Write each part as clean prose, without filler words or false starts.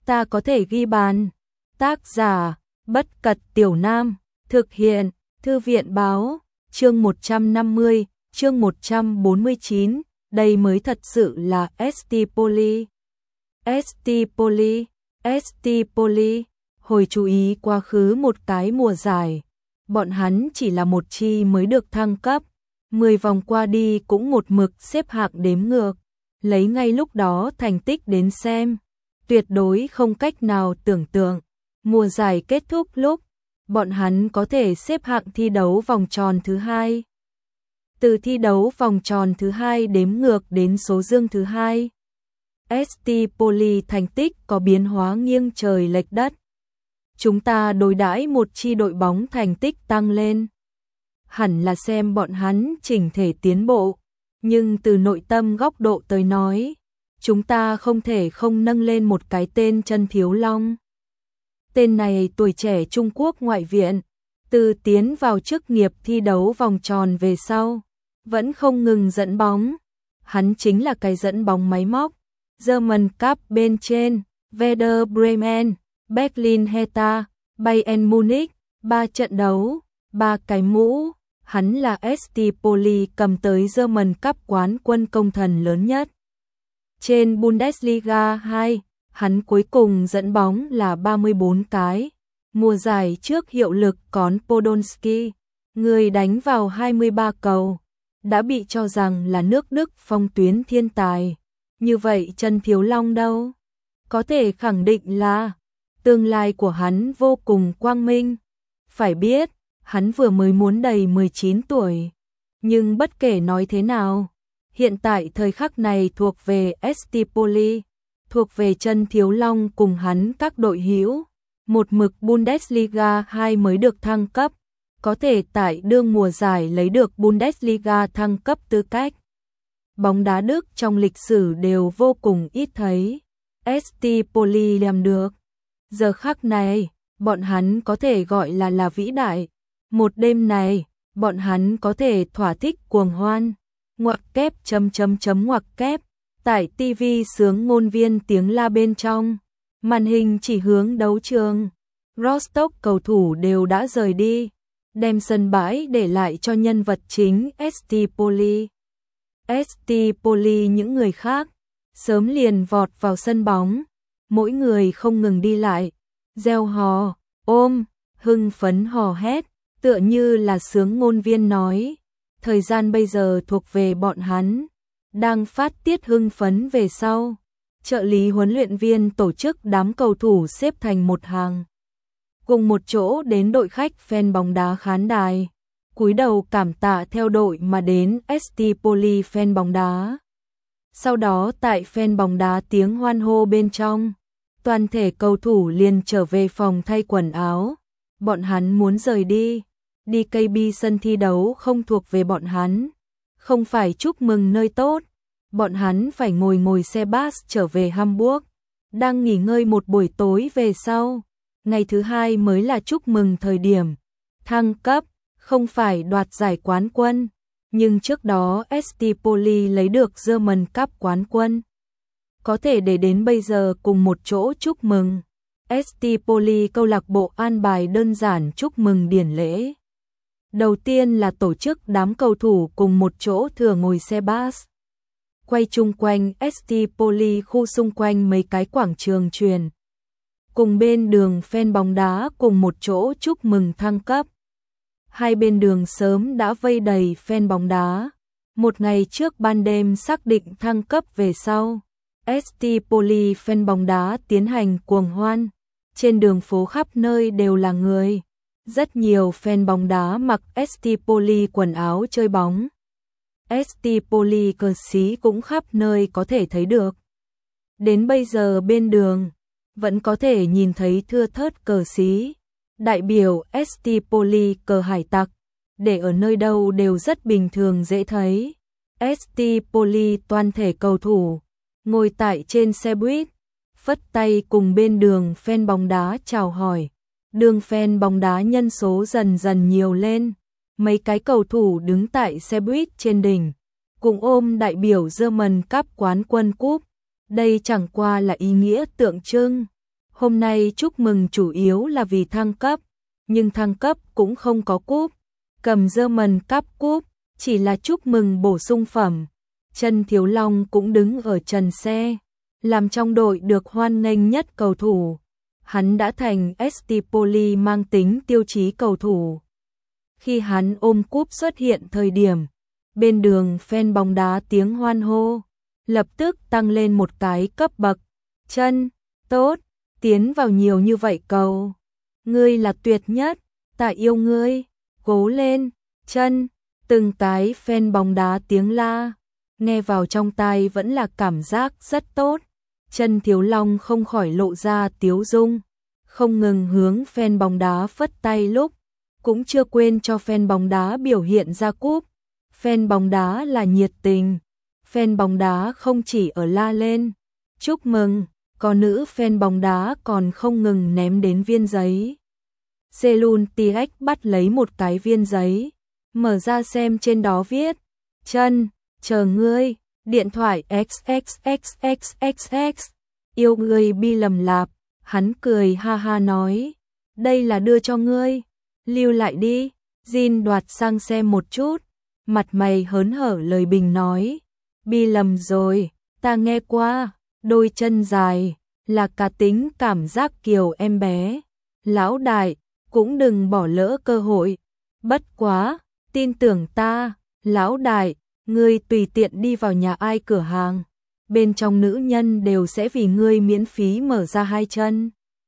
ta có thể ghi bàn. Tác giả, Bất Cật Tiểu Nam, thực hiện, Thư viện Báo, chương 150, chương 149, đây mới thật sự là ST Poly. ST Poly, ST Poly, hồi chú ý quá khứ một cái mùa giải, bọn hắn chỉ là một chi mới được thăng cấp, 10 vòng qua đi cũng một mực xếp hạng đếm ngược, lấy ngay lúc đó thành tích đến xem, tuyệt đối không cách nào tưởng tượng, mùa giải kết thúc lúc, bọn hắn có thể xếp hạng thi đấu vòng tròn thứ 2. Từ thi đấu vòng tròn thứ 2 đếm ngược đến số dương thứ 2. ST Poly thành tích có biến hóa nghiêng trời lệch đất. Chúng ta đối đãi một chi đội bóng thành tích tăng lên. Hẳn là xem bọn hắn chỉnh thể tiến bộ, nhưng từ nội tâm góc độ tới nói, chúng ta không thể không nâng lên một cái tên Chân Thiếu Long. Tên này tuổi trẻ Trung Quốc ngoại viện, từ tiến vào chức nghiệp thi đấu vòng tròn về sau, vẫn không ngừng dẫn bóng. Hắn chính là cái dẫn bóng máy móc. German Cup bên trên, Werder Bremen, Berlin Hertha, Bayern Munich, 3 trận đấu, 3 cái mũ, hắn là ST Poly cầm tới German Cup quán quân công thần lớn nhất. Trên Bundesliga 2, hắn cuối cùng dẫn bóng là 34 cái. Mùa giải trước hiệu lực còn Podolski, người đánh vào 23 cầu, đã bị cho rằng là nước Đức phong tuyến thiên tài. Như vậy Chân Thiếu Long đâu? Có thể khẳng định là tương lai của hắn vô cùng quang minh. Phải biết, hắn vừa mới muốn đầy 19 tuổi. Nhưng bất kể nói thế nào, hiện tại thời khắc này thuộc về ST Poly, thuộc về Chân Thiếu Long cùng hắn các đội hữu. Một mực Bundesliga 2 mới được thăng cấp, có thể tại đương mùa giải lấy được Bundesliga thăng cấp tư cách. Bóng đá Đức trong lịch sử đều vô cùng ít thấy. ST Poly làm được. Giờ khắc này, bọn hắn có thể gọi là vĩ đại. Một đêm này, bọn hắn có thể thỏa thích cuồng hoan. Ngoặc kép ngoặc kép. Tại TV sướng ngôn viên tiếng la bên trong. Màn hình chỉ hướng đấu trường. Rostock cầu thủ đều đã rời đi. Đem sân bãi để lại cho nhân vật chính ST Poly. ST Poly những người khác sớm liền vọt vào sân bóng, mỗi người không ngừng đi lại, reo hò, ôm, hưng phấn hò hét, tựa như là sướng ngôn viên nói, thời gian bây giờ thuộc về bọn hắn, đang phát tiết hưng phấn về sau. Trợ lý huấn luyện viên tổ chức đám cầu thủ xếp thành một hàng, cùng một chỗ đến đội khách fan bóng đá khán đài. Cúi đầu cảm tạ theo đội mà đến ST Poly fan bóng đá. Sau đó tại fan bóng đá tiếng hoan hô bên trong, toàn thể cầu thủ liền trở về phòng thay quần áo. Bọn hắn muốn rời đi. DKB sân thi đấu không thuộc về bọn hắn. Không phải chúc mừng nơi tốt. Bọn hắn phải ngồi xe bus trở về Hamburg. Đang nghỉ ngơi một buổi tối về sau. Ngày thứ 2 mới là chúc mừng thời điểm thăng cấp. Không phải đoạt giải quán quân, nhưng trước đó ST Poly lấy được German Cup quán quân. Có thể để đến bây giờ cùng một chỗ chúc mừng. ST Poly câu lạc bộ an bài đơn giản chúc mừng điển lễ. Đầu tiên là tổ chức đám cầu thủ cùng một chỗ thừa ngồi xe bus. Quay chung quanh ST Poly khu xung quanh mấy cái quảng trường truyền. Cùng bên đường fan bóng đá cùng một chỗ chúc mừng thăng cấp. Hai bên đường sớm đã vây đầy fan bóng đá. Một ngày trước ban đêm xác định thăng cấp về sau, ST Poly fan bóng đá tiến hành cuồng hoan. Trên đường phố khắp nơi đều là người. Rất nhiều fan bóng đá mặc ST Poly quần áo chơi bóng. ST Poly cờ xí cũng khắp nơi có thể thấy được. Đến bây giờ bên đường, vẫn có thể nhìn thấy thưa thớt cờ xí. Đại biểu ST Poly cờ hải tặc, để ở nơi đâu đều rất bình thường dễ thấy. ST Poly toàn thể cầu thủ, ngồi tại trên xe buýt, phất tay cùng bên đường fan bóng đá chào hỏi. Đường fan bóng đá nhân số dần dần nhiều lên, mấy cái cầu thủ đứng tại xe buýt trên đỉnh, cùng ôm đại biểu German Cup quán quân cúp. Đây chẳng qua là ý nghĩa tượng trưng. Hôm nay chúc mừng chủ yếu là vì thăng cấp, nhưng thăng cấp cũng không có cúp. Cầm German Cup cúp, chỉ là chúc mừng bổ sung phẩm. Trần Thiếu Long cũng đứng ở trần xe, làm trong đội được hoan nghênh nhất cầu thủ. Hắn đã thành ST Poli mang tính tiêu chí cầu thủ. Khi hắn ôm cúp xuất hiện thời điểm, bên đường fan bóng đá tiếng hoan hô, lập tức tăng lên một cái cấp bậc. Chân, tốt, tiến vào nhiều như vậy cầu. Ngươi là tuyệt nhất, ta yêu ngươi, cố lên, chân, từng cái fan bóng đá tiếng la. Nghe vào trong tai vẫn là cảm giác rất tốt. Trần Thiếu Long không khỏi lộ ra tiếu dung, không ngừng hướng fan bóng đá phất tay lúc, cũng chưa quên cho fan bóng đá biểu hiện ra cúp. Fan bóng đá là nhiệt tình, fan bóng đá không chỉ ở la lên chúc mừng, có nữ fan bóng đá còn không ngừng ném đến viên giấy. Selun TX bắt lấy một cái viên giấy, mở ra xem trên đó viết: Chân, chờ ngươi, điện thoại XXXXXX, yêu ngươi bi lầm lạp. Hắn cười ha ha nói, đây là đưa cho ngươi, lưu lại đi. Jin đoạt sang xem một chút, mặt mày hớn hở lời bình nói, bi lầm rồi, ta nghe qua, đôi chân dài, là cá tính cảm giác kiều em bé. Lão đại, cũng đừng bỏ lỡ cơ hội, bất quá, tin tưởng ta, lão đại, ngươi tùy tiện đi vào nhà ai cửa hàng, bên trong nữ nhân đều sẽ vì ngươi miễn phí mở ra hai chân.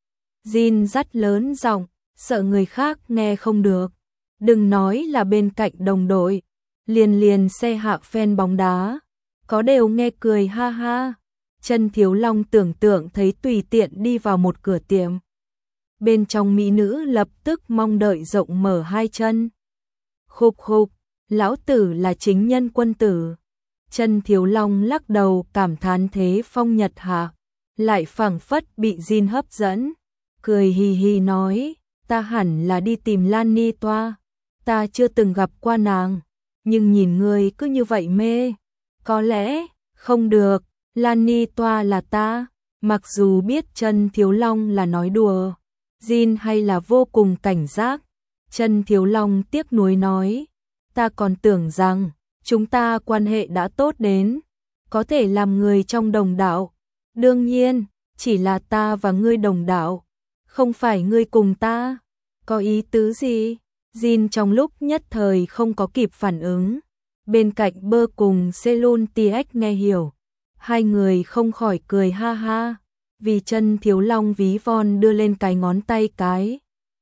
Jin dắt lớn giọng, sợ người khác nghe không được. Đừng nói là bên cạnh đồng đội, liền xe hạ fan bóng đá, có đều nghe cười ha ha. Trần Thiếu Long tưởng tượng thấy tùy tiện đi vào một cửa tiệm, bên trong mỹ nữ lập tức mong đợi rộng mở hai chân. Khục khục, lão tử là chính nhân quân tử. Trần Thiếu Long lắc đầu cảm thán thế phong nhật hạ, lại phảng phất bị Jin hấp dẫn, cười hì hì nói, ta hẳn là đi tìm Lan Ni Toa, ta chưa từng gặp qua nàng, nhưng nhìn ngươi cứ như vậy mê, có lẽ, không được, Lan Ni Toa là ta. Mặc dù biết Trần Thiếu Long là nói đùa, Jin hay là vô cùng cảnh giác. Trần Thiếu Long tiếc nuối nói, ta còn tưởng rằng chúng ta quan hệ đã tốt đến có thể làm người trong đồng đạo. Đương nhiên, chỉ là ta và ngươi đồng đạo, không phải ngươi cùng ta. Có ý tứ gì? Jin trong lúc nhất thời không có kịp phản ứng. Bên cạnh Bơ cùng Selun TX nghe hiểu, hai người không khỏi cười ha ha, vì Trần Thiếu Long ví von đưa lên cái ngón tay cái.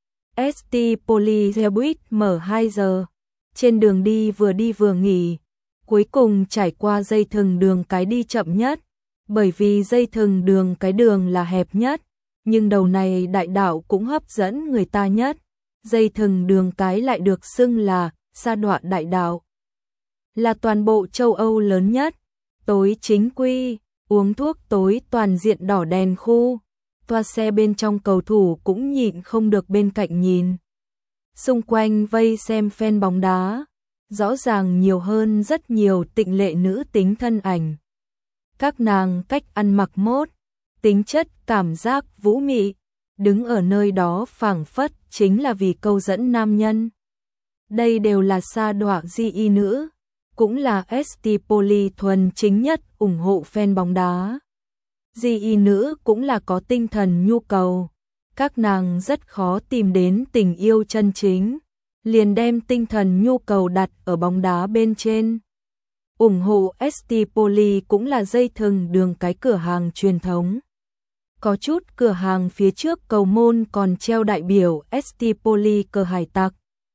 ST Poli xe buýt mở 2 giờ, trên đường đi vừa nghỉ, cuối cùng trải qua dây thừng đường cái đi chậm nhất, bởi vì dây thừng đường cái đường là hẹp nhất, nhưng đầu này đại đạo cũng hấp dẫn người ta nhất. Dây thừng đường cái lại được xưng là sa đọa đại đạo, là toàn bộ châu Âu lớn nhất. Tối chính quy, uống thuốc tối toàn diện đỏ đèn khu, toa xe bên trong cầu thủ cũng nhịn không được bên cạnh nhìn. Xung quanh vây xem fan bóng đá, rõ ràng nhiều hơn rất nhiều tịnh lệ nữ tính thân ảnh. Các nàng cách ăn mặc mốt, tính chất cảm giác vũ mị, đứng ở nơi đó phảng phất chính là vì câu dẫn nam nhân. Đây đều là sa đọa di y nữ, cũng là ST Poli thuần chính nhất ủng hộ fan bóng đá. Di y nữ cũng là có tinh thần nhu cầu, các nàng rất khó tìm đến tình yêu chân chính, liền đem tinh thần nhu cầu đặt ở bóng đá bên trên. Ủng hộ ST Poli cũng là dây thừng đường cái cửa hàng truyền thống. Có chút cửa hàng phía trước cầu môn còn treo đại biểu ST Poli cờ hải tặc.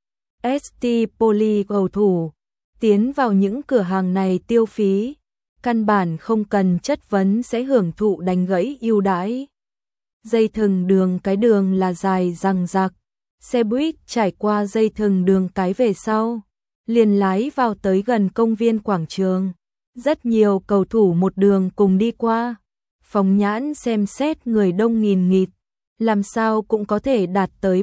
ST Poli cầu thủ tiến vào những cửa hàng này tiêu phí, căn bản không cần chất vấn sẽ hưởng thụ đánh gãy ưu đãi. Dây thừng đường cái đường là dài răng rạc, xe buýt trải qua dây thừng đường cái về sau, liền lái vào tới gần công viên quảng trường. Rất nhiều cầu thủ một đường cùng đi qua, phóng nhãn xem xét người đông nghìn nghịt, làm sao cũng có thể đạt tới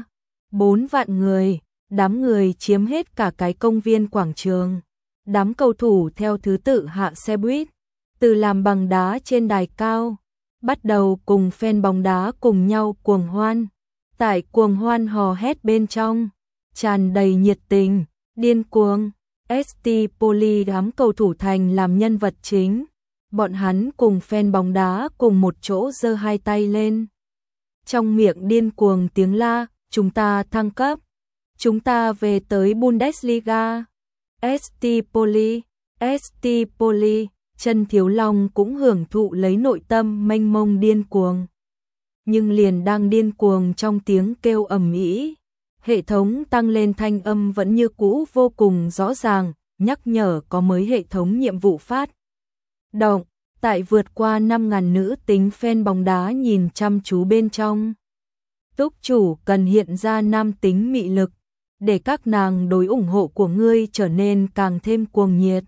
3-4 vạn người. Đám người chiếm hết cả cái công viên quảng trường. Đám cầu thủ theo thứ tự hạ xe buýt, từ làm bằng đá trên đài cao, bắt đầu cùng fan bóng đá cùng nhau cuồng hoan. Tại cuồng hoan hò hét bên trong, tràn đầy nhiệt tình, điên cuồng. ST Poli đám cầu thủ thành làm nhân vật chính. Bọn hắn cùng fan bóng đá cùng một chỗ giơ hai tay lên. Trong miệng điên cuồng tiếng la, chúng ta thăng cấp. Chúng ta về tới Bundesliga. ST Poli, Chân Thiếu Long cũng hưởng thụ lấy nội tâm mênh mông điên cuồng. Nhưng liền đang điên cuồng trong tiếng kêu ầm ĩ, hệ thống tăng lên thanh âm vẫn như cũ vô cùng rõ ràng, nhắc nhở có mới hệ thống nhiệm vụ phát động. Tại vượt qua 5.000 nữ tính fan bóng đá nhìn chăm chú bên trong. Túc chủ cần hiện ra nam tính mị lực, để các nàng đối ủng hộ của ngươi trở nên càng thêm cuồng nhiệt.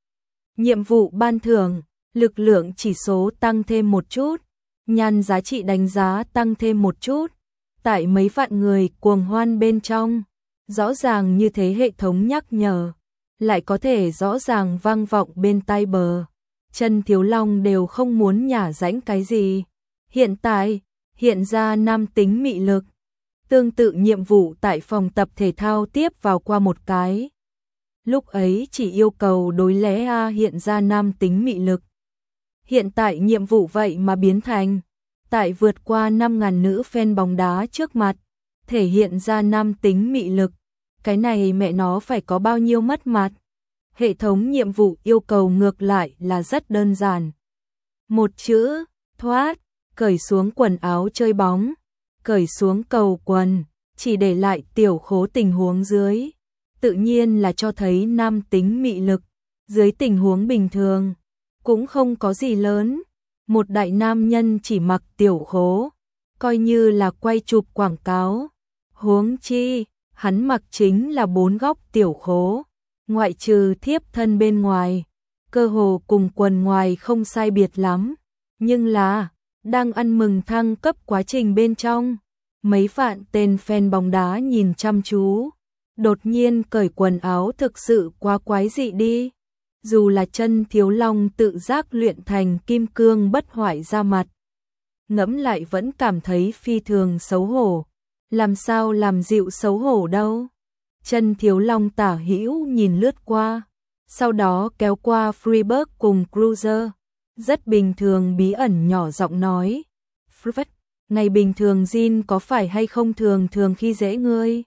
Nhiệm vụ ban thưởng, lực lượng chỉ số tăng thêm một chút, nhan giá trị đánh giá tăng thêm một chút. Tại mấy vạn người cuồng hoan bên trong, rõ ràng như thế hệ thống nhắc nhở, lại có thể rõ ràng vang vọng bên tai bờ. Chân Thiếu Long đều không muốn nhả rãnh cái gì. Hiện tại, hiện ra nam tính mị lực. Tương tự nhiệm vụ tại phòng tập thể thao tiếp vào qua một cái. Lúc ấy chỉ yêu cầu đối lẽ hiện ra nam tính mị lực. Hiện tại nhiệm vụ vậy mà biến thành, tại vượt qua 5.000 nữ fan bóng đá trước mặt, thể hiện ra nam tính mị lực. Cái này mẹ nó phải có bao nhiêu mất mặt. Hệ thống nhiệm vụ yêu cầu ngược lại là rất đơn giản. Một chữ, thoát, cởi xuống quần áo chơi bóng, cởi xuống cầu quần, chỉ để lại tiểu khố tình huống dưới. Tự nhiên là cho thấy nam tính mị lực, dưới tình huống bình thường, cũng không có gì lớn. Một đại nam nhân chỉ mặc tiểu khố, coi như là quay chụp quảng cáo. Huống chi, hắn mặc chính là 4 góc tiểu khố. Ngoại trừ thiếp thân bên ngoài, cơ hồ cùng quần ngoài không sai biệt lắm. Nhưng là, đang ăn mừng thăng cấp quá trình bên trong, mấy vạn tên fan bóng đá nhìn chăm chú, đột nhiên cởi quần áo thực sự quá quái dị đi. Dù là Chân Thiếu Long tự giác luyện thành kim cương bất hoại ra mặt, ngẫm lại vẫn cảm thấy phi thường xấu hổ. Làm sao làm dịu xấu hổ đâu. Chân Thiếu Long tả hữu nhìn lướt qua, sau đó kéo qua Freeberg cùng Cruiser, rất bình thường bí ẩn nhỏ giọng nói. Freeberg, ngày bình thường Jin có phải hay không thường khi dễ ngươi?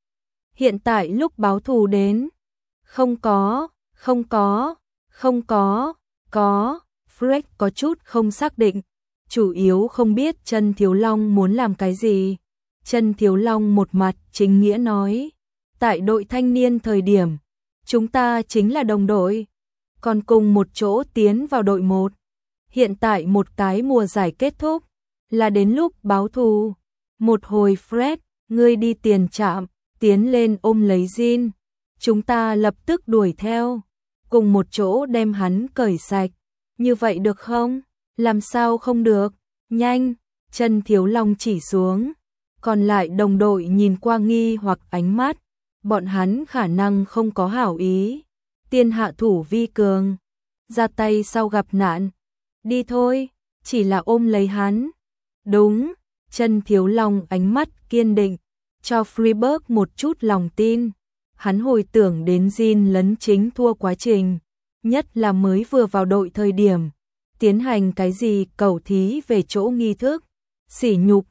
Hiện tại lúc báo thù đến, không có. Freeberg có chút không xác định, chủ yếu không biết Chân Thiếu Long muốn làm cái gì. Chân Thiếu Long một mặt chính nghĩa nói. Tại đội thanh niên thời điểm, chúng ta chính là đồng đội, còn cùng một chỗ tiến vào đội 1. Hiện tại một cái mùa giải kết thúc, là đến lúc báo thù. Một hồi Fred, ngươi đi tiền trạm, tiến lên ôm lấy Jin. Chúng ta lập tức đuổi theo, cùng một chỗ đem hắn cởi sạch. Như vậy được không? Làm sao không được? Nhanh, Chân Thiếu Long chỉ xuống. Còn lại đồng đội nhìn qua nghi hoặc ánh mắt. Bọn hắn khả năng không có hảo ý. Tiên hạ thủ vi cường, ra tay sau gặp nạn. Đi thôi, chỉ là ôm lấy hắn. Đúng, Chân Thiếu Long ánh mắt kiên định, cho Freeberg một chút lòng tin. Hắn hồi tưởng đến Jin lấn chính thua quá trình, nhất là mới vừa vào đội thời điểm, tiến hành cái gì cầu thí về chỗ nghi thức. Sỉ nhục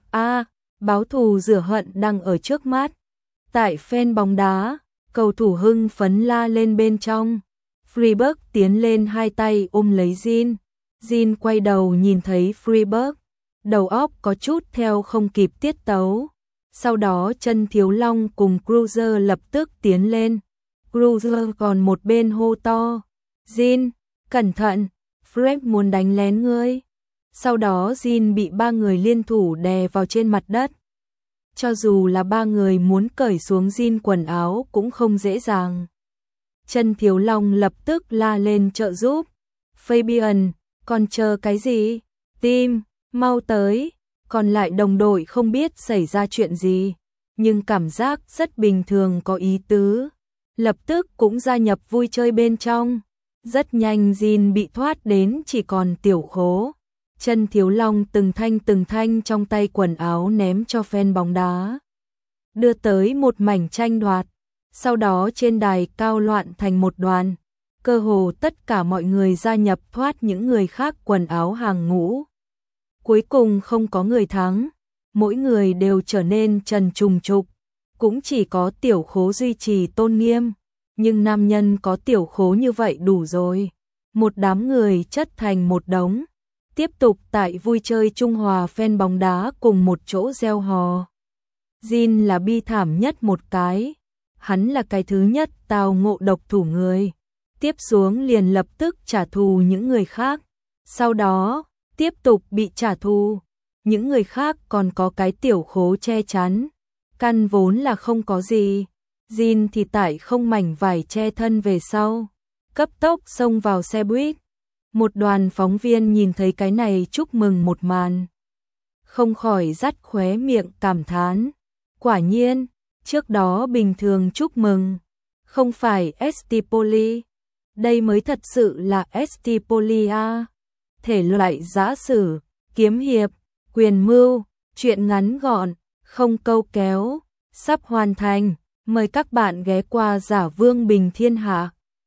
báo thù rửa hận đang ở trước mắt. Tại fan bóng đá, cầu thủ hưng phấn la lên bên trong. Freeberg tiến lên hai tay ôm lấy Jin. Jin quay đầu nhìn thấy Freeberg, đầu óc có chút theo không kịp tiết tấu. Sau đó Chân Thiếu Long cùng Cruiser lập tức tiến lên. Cruiser còn một bên hô to. Jin, cẩn thận, Fred muốn đánh lén ngươi. Sau đó Jin bị 3 người liên thủ đè vào trên mặt đất. Cho dù là 3 người muốn cởi xuống Jin quần áo cũng không dễ dàng. Chân Thiếu Long lập tức la lên trợ giúp. Fabian, còn chờ cái gì? Tim, mau tới. Còn lại đồng đội không biết xảy ra chuyện gì, nhưng cảm giác rất bình thường có ý tứ. Lập tức cũng gia nhập vui chơi bên trong. Rất nhanh Jin bị thoát đến chỉ còn tiểu khố. Chân Thiếu Long từng thanh trong tay quần áo ném cho fan bóng đá. Đưa tới một mảnh tranh đoạt. Sau đó trên đài cao loạn thành một đoàn. Cơ hồ tất cả mọi người gia nhập thoát những người khác quần áo hàng ngũ. Cuối cùng không có người thắng. Mỗi người đều trở nên trần trùng trục. Cũng chỉ có Tiểu Khố duy trì tôn nghiêm. Nhưng nam nhân có Tiểu Khố như vậy đủ rồi. Một đám người chất thành một đống. Tiếp tục tại vui chơi Trung Hòa fan bóng đá cùng một chỗ reo hò. Jin là bi thảm nhất một cái. Hắn là cái thứ nhất tao ngộ độc thủ người. Tiếp xuống liền lập tức trả thù những người khác. Sau đó, tiếp tục bị trả thù. Những người khác còn có cái Tiểu Khố che chắn. Căn vốn là không có gì. Jin thì tại không mảnh vải che thân về sau. Cấp tốc xông vào xe buýt. Một đoàn phóng viên nhìn thấy cái này chúc mừng một màn. Không khỏi dắt khóe miệng cảm thán. Quả nhiên, trước đó bình thường chúc mừng. Không phải Stipoli. Đây mới thật sự là Stipolia. Thể loại giã sử, kiếm hiệp, quyền mưu, truyện ngắn gọn, không câu kéo, sắp hoàn thành. Mời các bạn ghé qua Giả Vương Bình Thiên Hạ.